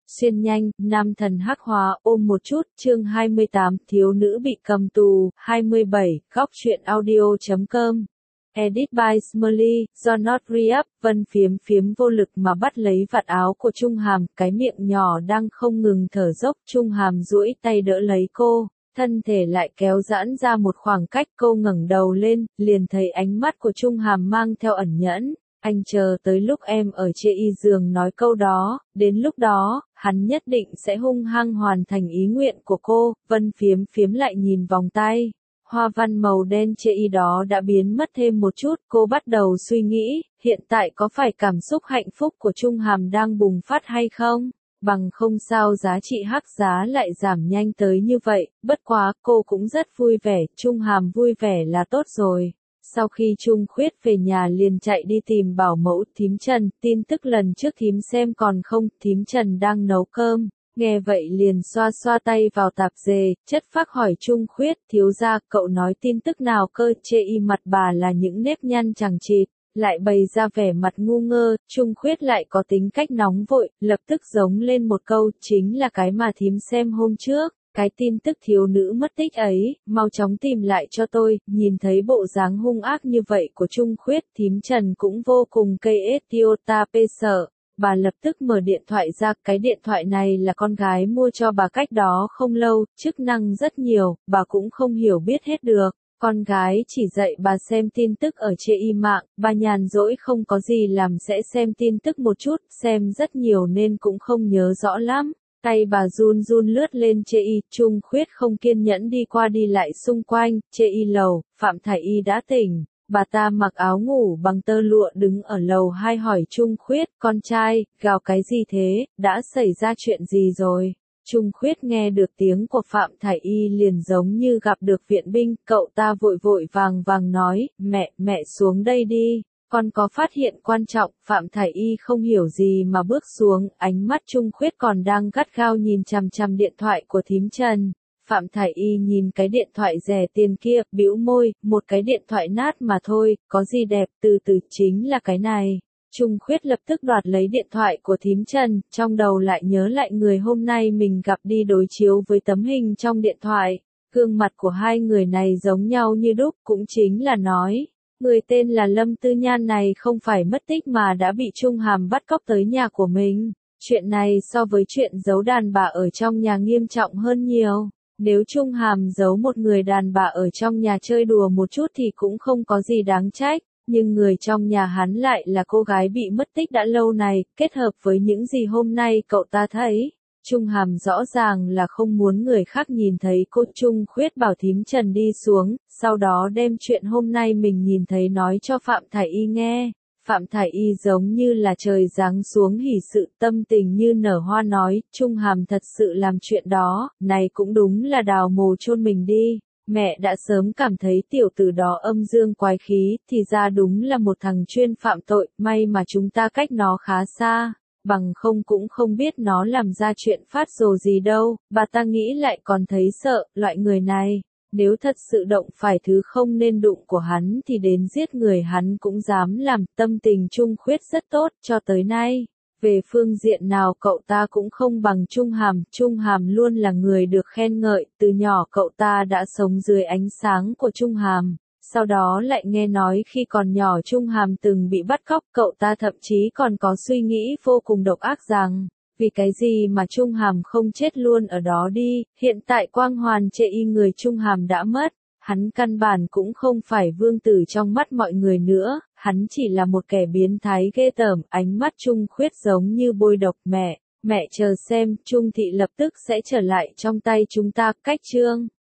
Xuyên nhanh, nam thần hắc hóa ôm một chút, chương 28, thiếu nữ bị cầm tù, 27, góc truyện audio.com. Edit by Smiley, do Not Re-up, Vân phiếm vô lực mà bắt lấy vạt áo của Trung Hàm, cái miệng nhỏ đang không ngừng thở dốc, Trung Hàm duỗi tay đỡ lấy cô, thân thể lại kéo giãn ra một khoảng cách, cô ngẩng đầu lên, liền thấy ánh mắt của Trung Hàm mang theo ẩn nhẫn. Anh chờ tới lúc em ở trên giường nói câu đó, đến lúc đó, hắn nhất định sẽ hung hăng hoàn thành ý nguyện của cô. Vân phiếm lại nhìn vòng tay, hoa văn màu đen trên đó đã biến mất thêm một chút, cô bắt đầu suy nghĩ, hiện tại có phải cảm xúc hạnh phúc của Trung Hàm đang bùng phát hay không? Bằng không sao giá trị hắc giá lại giảm nhanh tới như vậy, bất quá cô cũng rất vui vẻ, Trung Hàm vui vẻ là tốt rồi. Sau khi Trung Khuyết về nhà liền chạy đi tìm bảo mẫu thím Trần, tin tức lần trước thím xem còn không, thím Trần đang nấu cơm, nghe vậy liền xoa xoa tay vào tạp dề, chất phác hỏi Trung Khuyết, thiếu gia, cậu nói tin tức nào cơ, chê y mặt bà là những nếp nhăn chằng chịt, lại bày ra vẻ mặt ngu ngơ, Trung Khuyết lại có tính cách nóng vội, lập tức giống lên một câu, chính là cái mà thím xem hôm trước. Cái tin tức thiếu nữ mất tích ấy, mau chóng tìm lại cho tôi, nhìn thấy bộ dáng hung ác như vậy của Trung Khuyết, thím Trần cũng vô cùng cây Etiota pê sợ. Bà lập tức mở điện thoại ra, cái điện thoại này là con gái mua cho bà cách đó không lâu, chức năng rất nhiều, bà cũng không hiểu biết hết được. Con gái chỉ dạy bà xem tin tức ở trên y mạng, bà nhàn rỗi không có gì làm sẽ xem tin tức một chút, xem rất nhiều nên cũng không nhớ rõ lắm. Tay bà run lướt lên chê y, Trung Khuyết không kiên nhẫn đi qua đi lại xung quanh, chê y lầu, Phạm Thải Y đã tỉnh, bà ta mặc áo ngủ bằng tơ lụa đứng ở lầu 2 hỏi Trung Khuyết, con trai, gào cái gì thế, đã xảy ra chuyện gì rồi? Trung Khuyết nghe được tiếng của Phạm Thải Y liền giống như gặp được viện binh, cậu ta vội vàng nói, mẹ xuống đây đi. Con có phát hiện quan trọng, Phạm Thải Y không hiểu gì mà bước xuống, ánh mắt Trung Khuyết còn đang gắt gao nhìn chằm điện thoại của thím Trần. Phạm Thải Y nhìn cái điện thoại rẻ tiền kia, bĩu môi, một cái điện thoại nát mà thôi, có gì đẹp, từ chính là cái này. Trung Khuyết lập tức đoạt lấy điện thoại của thím Trần, trong đầu lại nhớ lại người hôm nay mình gặp đi đối chiếu với tấm hình trong điện thoại. Gương mặt của hai người này giống nhau như đúc, cũng chính là nói. Người tên là Lâm Tư Nhan này không phải mất tích mà đã bị Trung Hàm bắt cóc tới nhà của mình. Chuyện này so với chuyện giấu đàn bà ở trong nhà nghiêm trọng hơn nhiều. Nếu Trung Hàm giấu một người đàn bà ở trong nhà chơi đùa một chút thì cũng không có gì đáng trách. Nhưng người trong nhà hắn lại là cô gái bị mất tích đã lâu này, kết hợp với những gì hôm nay cậu ta thấy. Trung Hàm rõ ràng là không muốn người khác nhìn thấy cô. Trung Khuyết bảo thím Trần đi xuống, sau đó đem chuyện hôm nay mình nhìn thấy nói cho Phạm Thải Y nghe. Phạm Thải Y giống như là trời giáng xuống hỉ sự, tâm tình như nở hoa nói, Trung Hàm thật sự làm chuyện đó, này cũng đúng là đào mồ chôn mình đi. Mẹ đã sớm cảm thấy tiểu tử đó âm dương quái khí, thì ra đúng là một thằng chuyên phạm tội, may mà chúng ta cách nó khá xa. Bằng không cũng không biết nó làm ra chuyện phát rồ gì đâu, bà ta nghĩ lại còn thấy sợ, loại người này, nếu thật sự động phải thứ không nên đụng của hắn thì đến giết người hắn cũng dám làm. Tâm tình Trung Khuyết rất tốt cho tới nay, về phương diện nào cậu ta cũng không bằng Trung Hàm luôn là người được khen ngợi, từ nhỏ cậu ta đã sống dưới ánh sáng của Trung Hàm. Sau đó lại nghe nói khi còn nhỏ Trung Hàm từng bị bắt cóc, cậu ta thậm chí còn có suy nghĩ vô cùng độc ác rằng, vì cái gì mà Trung Hàm không chết luôn ở đó đi, hiện tại quang hoàn chê y người Trung Hàm đã mất, hắn căn bản cũng không phải vương tử trong mắt mọi người nữa, hắn chỉ là một kẻ biến thái ghê tởm. Ánh mắt Trung Khuyết giống như bôi độc. Mẹ chờ xem, Trung thị lập tức sẽ trở lại trong tay chúng ta, cách chương.